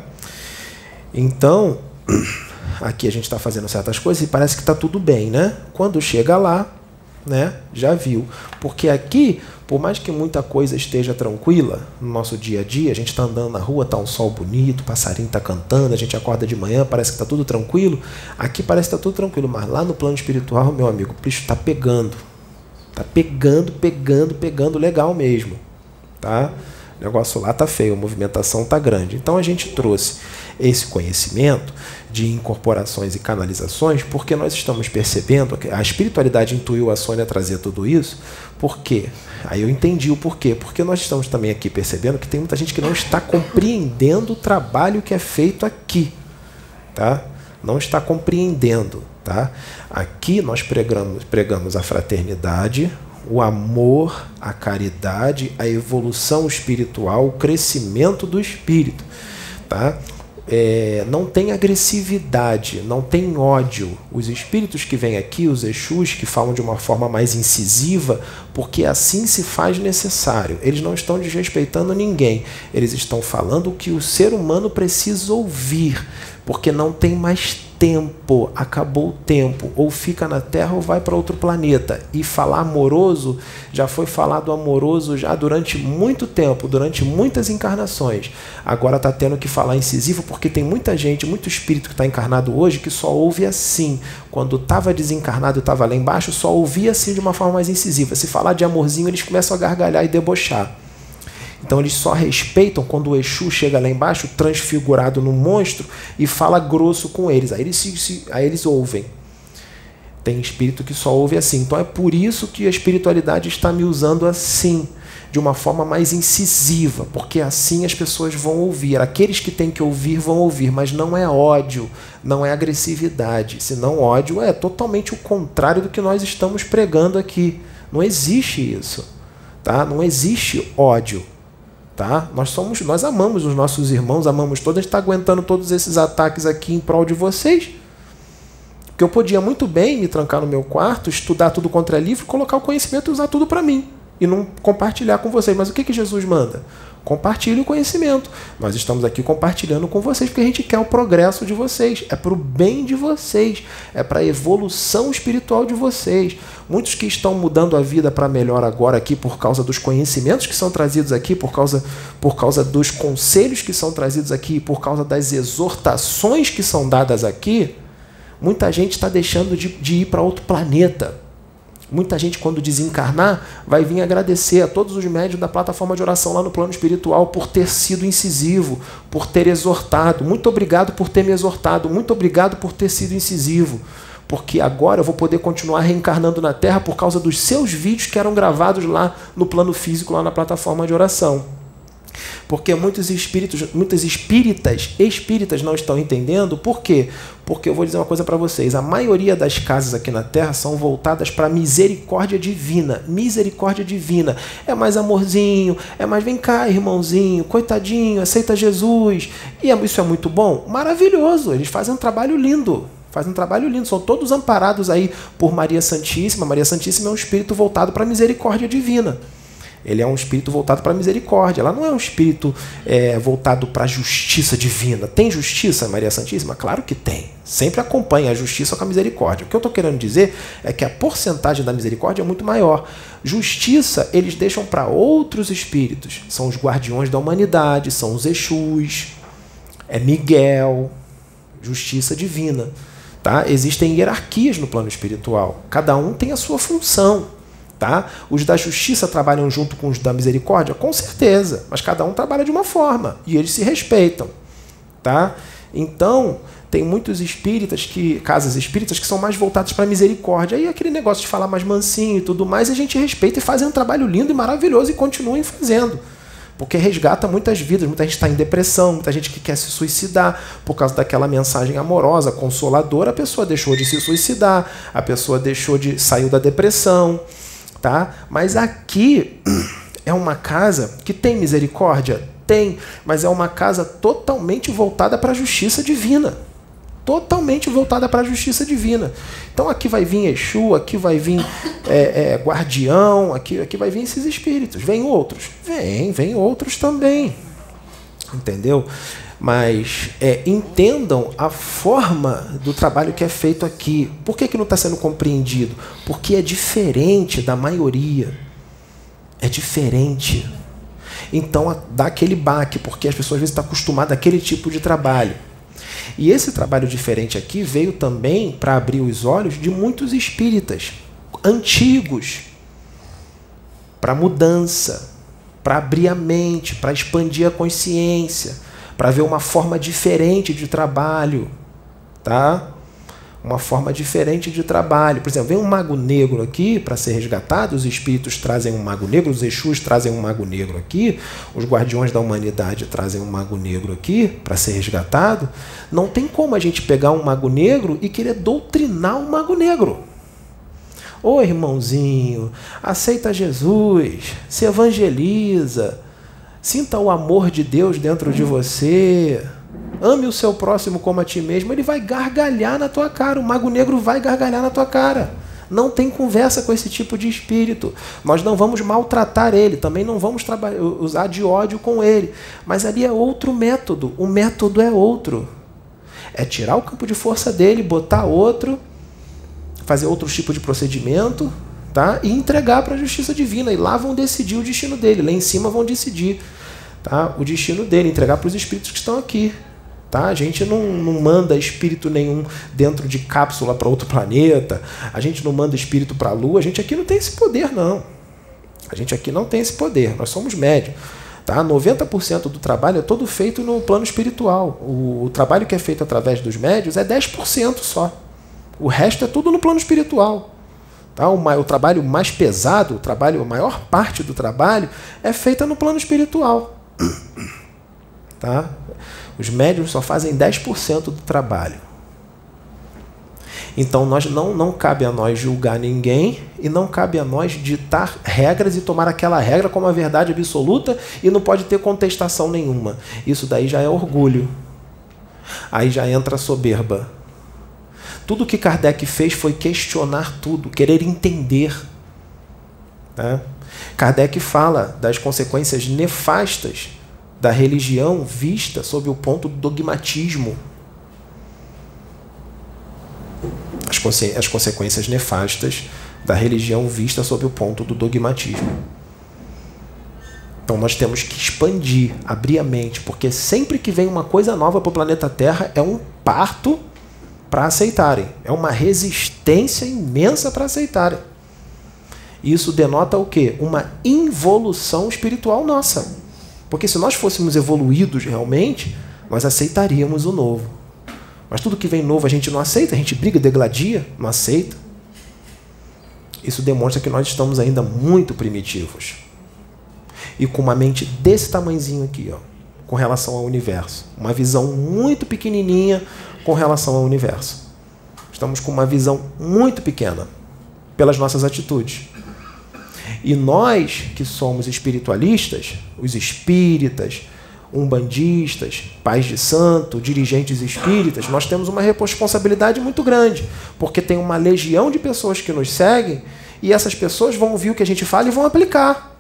A: Então, aqui a gente está fazendo certas coisas e parece que está tudo bem, né? Quando chega lá, né, já viu. Porque aqui, por mais que muita coisa esteja tranquila no nosso dia a dia, a gente está andando na rua, está um sol bonito, o passarinho está cantando, a gente acorda de manhã, parece que está tudo tranquilo. Aqui parece que está tudo tranquilo, mas lá no plano espiritual, meu amigo, o bicho está pegando. Está pegando, pegando, pegando legal mesmo. Tá? O negócio lá está feio, a movimentação está grande. Então a gente trouxe esse conhecimento de incorporações e canalizações porque nós estamos percebendo, que a espiritualidade intuiu a Sônia trazer tudo isso, por quê? Aí eu entendi o porquê. Porque nós estamos também aqui percebendo que tem muita gente que não está compreendendo o trabalho que é feito aqui. Tá? Não está compreendendo. Tá? Aqui nós pregamos, pregamos a fraternidade, o amor, a caridade, a evolução espiritual, o crescimento do espírito. Tá? É, não tem agressividade, não tem ódio. Os espíritos que vêm aqui, os Exus, que falam de uma forma mais incisiva, porque assim se faz necessário. Eles não estão desrespeitando ninguém. Eles estão falando o que o ser humano precisa ouvir, porque não tem mais tempo, acabou o tempo, ou fica na Terra ou vai para outro planeta. E falar amoroso, já foi falado amoroso já durante muito tempo, durante muitas encarnações. Agora está tendo que falar incisivo, porque tem muita gente, muito espírito que está encarnado hoje, que só ouve assim. Quando estava desencarnado e estava lá embaixo, só ouvia assim de uma forma mais incisiva. Se falar de amorzinho, eles começam a gargalhar e debochar. Então eles só respeitam quando o Exu chega lá embaixo, transfigurado no monstro, e fala grosso com eles. Aí eles, se, se, aí eles ouvem. Tem espírito que só ouve assim. Então é por isso que a espiritualidade está me usando assim, de uma forma mais incisiva, porque assim as pessoas vão ouvir. Aqueles que têm que ouvir vão ouvir, mas não é ódio, não é agressividade. Senão ódio é totalmente o contrário do que nós estamos pregando aqui. Não existe isso. Tá? Não existe ódio. Tá? Nós somos, nós amamos os nossos irmãos, amamos todos, a gente está aguentando todos esses ataques aqui em prol de vocês. Porque eu podia muito bem me trancar no meu quarto, estudar tudo contra livro, colocar o conhecimento e usar tudo para mim. e não compartilhar com vocês. Mas o que, que Jesus manda? Compartilhe o conhecimento. Nós estamos aqui compartilhando com vocês porque a gente quer o progresso de vocês. É para o bem de vocês. É para a evolução espiritual de vocês. Muitos que estão mudando a vida para melhor agora aqui por causa dos conhecimentos que são trazidos aqui, por causa, por causa dos conselhos que são trazidos aqui, por causa das exortações que são dadas aqui, muita gente está deixando de, de ir para outro planeta. Muita gente, quando desencarnar, vai vir agradecer a todos os médiuns da plataforma de oração lá no plano espiritual por ter sido incisivo, por ter exortado. Muito obrigado por ter me exortado, muito obrigado por ter sido incisivo, porque agora eu vou poder continuar reencarnando na Terra por causa dos seus vídeos que eram gravados lá no plano físico, lá na plataforma de oração. Porque muitos espíritos, muitas espíritas, espíritas não estão entendendo. Por quê? Porque eu vou dizer uma coisa para vocês. A maioria das casas aqui na Terra são voltadas para a misericórdia divina. Misericórdia divina. É mais amorzinho, é mais vem cá, irmãozinho, coitadinho, aceita Jesus. E isso é muito bom? Maravilhoso. Eles fazem um trabalho lindo. Fazem um trabalho lindo. São todos amparados aí por Maria Santíssima. Maria Santíssima é um espírito voltado para a misericórdia divina. Ele é um espírito voltado para a misericórdia. Ela não é um espírito é, voltado para a justiça divina. Tem justiça, Maria Santíssima? Claro que tem. Sempre acompanha a justiça com a misericórdia. O que eu estou querendo dizer é que a porcentagem da misericórdia é muito maior. Justiça, eles deixam para outros espíritos. São os guardiões da humanidade, são os Exus, é Miguel, justiça divina. Tá? Existem hierarquias no plano espiritual. Cada um tem a sua função. Tá? Os da justiça trabalham junto com os da misericórdia? Com certeza, mas cada um trabalha de uma forma e eles se respeitam. Tá? Então, tem muitos espíritas, que, casas espíritas, que são mais voltadas para a misericórdia. Aí aquele negócio de falar mais mansinho e tudo mais, a gente respeita e fazem um trabalho lindo e maravilhoso e continuem fazendo. Porque resgata muitas vidas, muita gente está em depressão, muita gente que quer se suicidar por causa daquela mensagem amorosa, consoladora, a pessoa deixou de se suicidar, a pessoa deixou de saiu da depressão. Tá? Mas aqui é uma casa que tem misericórdia? Tem, mas é uma casa totalmente voltada para a justiça divina. Totalmente voltada para a justiça divina. Então aqui vai vir Exu, aqui vai vir é, é, guardião, aqui, aqui vai vir esses espíritos. Vem outros? Vem, vem outros também. Entendeu? Mas é, entendam a forma do trabalho que é feito aqui. Por que, que não está sendo compreendido? Porque é diferente da maioria. É diferente. Então dá aquele baque, porque as pessoas às vezes estão acostumadas àquele tipo de trabalho. E esse trabalho diferente aqui veio também para abrir os olhos de muitos espíritas antigos, para mudança, para abrir a mente, para expandir a consciência, para ver uma forma diferente de trabalho, tá? Uma forma diferente de trabalho. Por exemplo, vem um mago negro aqui para ser resgatado, os espíritos trazem um mago negro, os Exus trazem um mago negro aqui, os guardiões da humanidade trazem um mago negro aqui para ser resgatado. Não tem como a gente pegar um mago negro e querer doutrinar um mago negro. Ô irmãozinho, aceita Jesus, se evangeliza, sinta o amor de Deus dentro de você, ame o seu próximo como a ti mesmo. Ele vai gargalhar na tua cara, o mago negro vai gargalhar na tua cara. Não tem conversa com esse tipo de espírito. Nós não vamos maltratar ele, também não vamos usar de ódio com ele. Mas ali é outro método, o método é outro. É tirar o campo de força dele, botar outro, fazer outro tipo de procedimento, tá? E entregar para a justiça divina. E lá vão decidir o destino dele, lá em cima vão decidir, tá? O destino dele, entregar para os espíritos que estão aqui. Tá? A gente não, não manda espírito nenhum dentro de cápsula para outro planeta, a gente não manda espírito para a Lua, a gente aqui não tem esse poder, não. A gente aqui não tem esse poder, nós somos médios. Tá? noventa por cento do trabalho é todo feito no plano espiritual. O, o trabalho que é feito através dos médios é dez por cento só. O resto é tudo no plano espiritual. Tá? O, o trabalho mais pesado, o trabalho, a maior parte do trabalho é feita no plano espiritual. Tá? Os médiuns só fazem dez por cento do trabalho. Então nós não, não cabe a nós julgar ninguém e não cabe a nós ditar regras e tomar aquela regra como a verdade absoluta e não pode ter contestação nenhuma. Isso daí já é orgulho. Aí já entra a soberba. Tudo que Kardec fez foi questionar tudo, querer entender. Tá? Kardec fala das consequências nefastas da religião vista sob o ponto do dogmatismo. As, conse as consequências nefastas da religião vista sob o ponto do dogmatismo. Então nós temos que expandir, abrir a mente, porque sempre que vem uma coisa nova para o planeta Terra é um parto para aceitarem. É uma resistência imensa para aceitarem. Isso denota o quê? Uma involução espiritual nossa. Porque se nós fôssemos evoluídos realmente, nós aceitaríamos o novo. Mas tudo que vem novo a gente não aceita, a gente briga, degladia, não aceita. Isso demonstra que nós estamos ainda muito primitivos. E com uma mente desse tamanhozinho aqui, ó, com relação ao universo. Uma visão muito pequenininha com relação ao universo. Estamos com uma visão muito pequena pelas nossas atitudes. E nós que somos espiritualistas, os espíritas, umbandistas, pais de santo, dirigentes espíritas, nós temos uma responsabilidade muito grande, porque tem uma legião de pessoas que nos seguem e essas pessoas vão ouvir o que a gente fala e vão aplicar.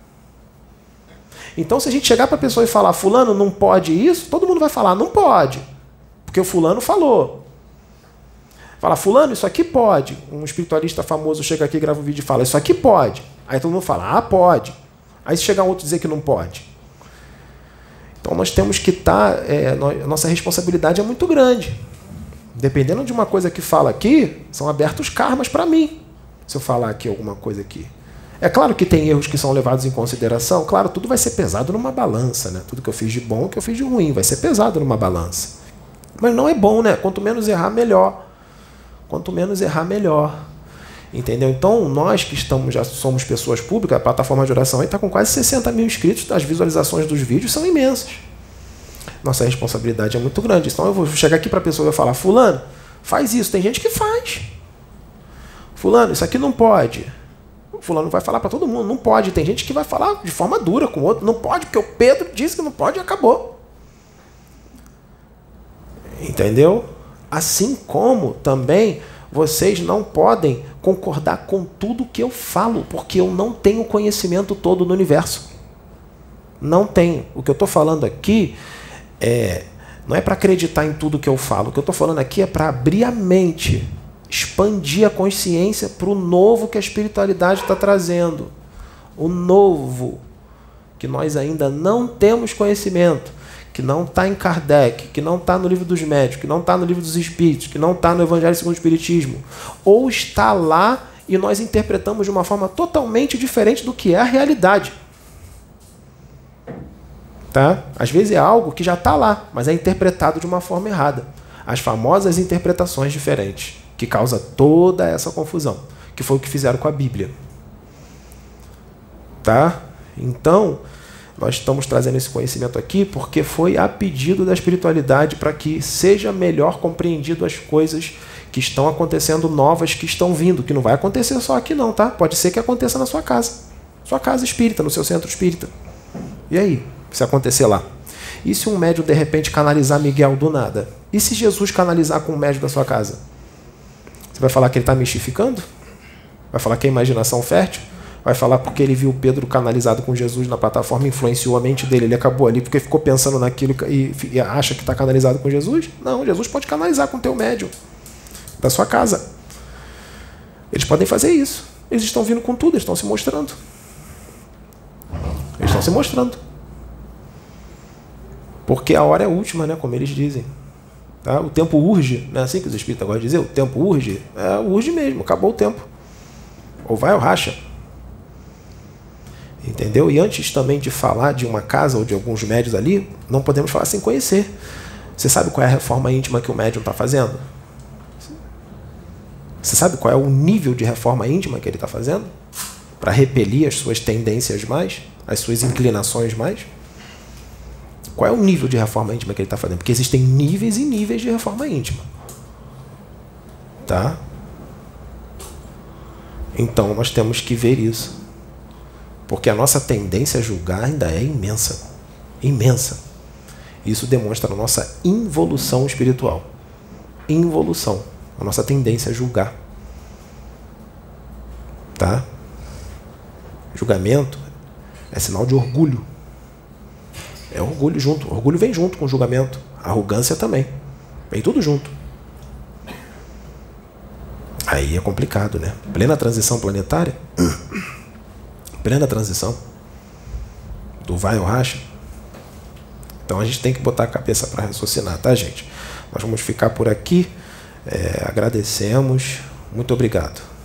A: Então, se a gente chegar para a pessoa e falar, fulano, não pode isso, todo mundo vai falar, não pode, porque o fulano falou. Fala, fulano, isso aqui pode. Um espiritualista famoso chega aqui, grava um vídeo e fala, isso aqui pode. Aí todo mundo fala, ah, pode. Aí se chegar outro dizer que não pode. Então nós temos que estar, é, a nossa responsabilidade é muito grande. Dependendo de uma coisa que fala aqui, são abertos karmas para mim, se eu falar aqui alguma coisa aqui. É claro que tem erros que são levados em consideração, claro, tudo vai ser pesado numa balança, né? Tudo que eu fiz de bom, que eu fiz de ruim, vai ser pesado numa balança. Mas não é bom, né? Quanto menos errar, melhor. Quanto menos errar, melhor. Entendeu? Então, nós que estamos, já somos pessoas públicas, a plataforma de oração está com quase sessenta mil inscritos, as visualizações dos vídeos são imensas. Nossa responsabilidade é muito grande. Então, eu vou chegar aqui para a pessoa e falar, fulano, faz isso. Tem gente que faz. Fulano, isso aqui não pode. O fulano vai falar para todo mundo, não pode. Tem gente que vai falar de forma dura com o outro, não pode, porque o Pedro disse que não pode e acabou. Entendeu? Assim como também vocês não podem concordar com tudo que eu falo, porque eu não tenho conhecimento todo do universo. Não tenho. O que eu estou falando aqui é, não é para acreditar em tudo que eu falo. O que eu estou falando aqui é para abrir a mente, expandir a consciência para o novo que a espiritualidade está trazendo. O novo, que nós ainda não temos conhecimento, que não está em Kardec, que não está no Livro dos Médiuns, que não está no Livro dos Espíritos, que não está no Evangelho segundo o Espiritismo, ou está lá e nós interpretamos de uma forma totalmente diferente do que é a realidade. Tá? Às vezes é algo que já está lá, mas é interpretado de uma forma errada. As famosas interpretações diferentes, que causa toda essa confusão, que foi o que fizeram com a Bíblia. Tá? Então, nós estamos trazendo esse conhecimento aqui porque foi a pedido da espiritualidade para que seja melhor compreendido as coisas que estão acontecendo novas, que estão vindo, que não vai acontecer só aqui não, tá? Pode ser que aconteça na sua casa, sua casa espírita, no seu centro espírita. E aí, se acontecer lá? E se um médium de repente canalizar Miguel do nada? E se Jesus canalizar com o médium da sua casa? Você vai falar que ele está mistificando? Vai falar que é imaginação fértil? Vai falar porque ele viu Pedro canalizado com Jesus na plataforma, influenciou a mente dele, ele acabou ali porque ficou pensando naquilo e, e acha que está canalizado com Jesus? Não, Jesus pode canalizar com o teu médium da sua casa. Eles podem fazer isso. Eles estão vindo com tudo, eles estão se mostrando. Eles estão se mostrando. Porque a hora é última, né, como eles dizem. Tá? O tempo urge, não é assim que os espíritas gostam de dizer? O tempo urge? É, urge mesmo, acabou o tempo. Ou vai ou racha. Entendeu? E antes também de falar de uma casa ou de alguns médios ali, não podemos falar sem conhecer. Você sabe qual é a reforma íntima que o médium está fazendo? Você sabe qual é o nível de reforma íntima que ele está fazendo? Para repelir as suas tendências mais, as suas inclinações mais? Qual é o nível de reforma íntima que ele está fazendo? Porque existem níveis e níveis de reforma íntima. Tá? Então nós temos que ver isso. Porque a nossa tendência a julgar ainda é imensa. Imensa. Isso demonstra a nossa involução espiritual. Involução. A nossa tendência a julgar. Tá? Julgamento É sinal de orgulho. É orgulho junto. Orgulho vem junto com o julgamento. Arrogância também. Vem tudo junto. Aí é complicado, né? Plena transição planetária. Plena transição. Do vai ao racha. Então a gente tem que botar a cabeça para raciocinar, tá, gente? Nós vamos ficar por aqui. É, agradecemos. Muito obrigado.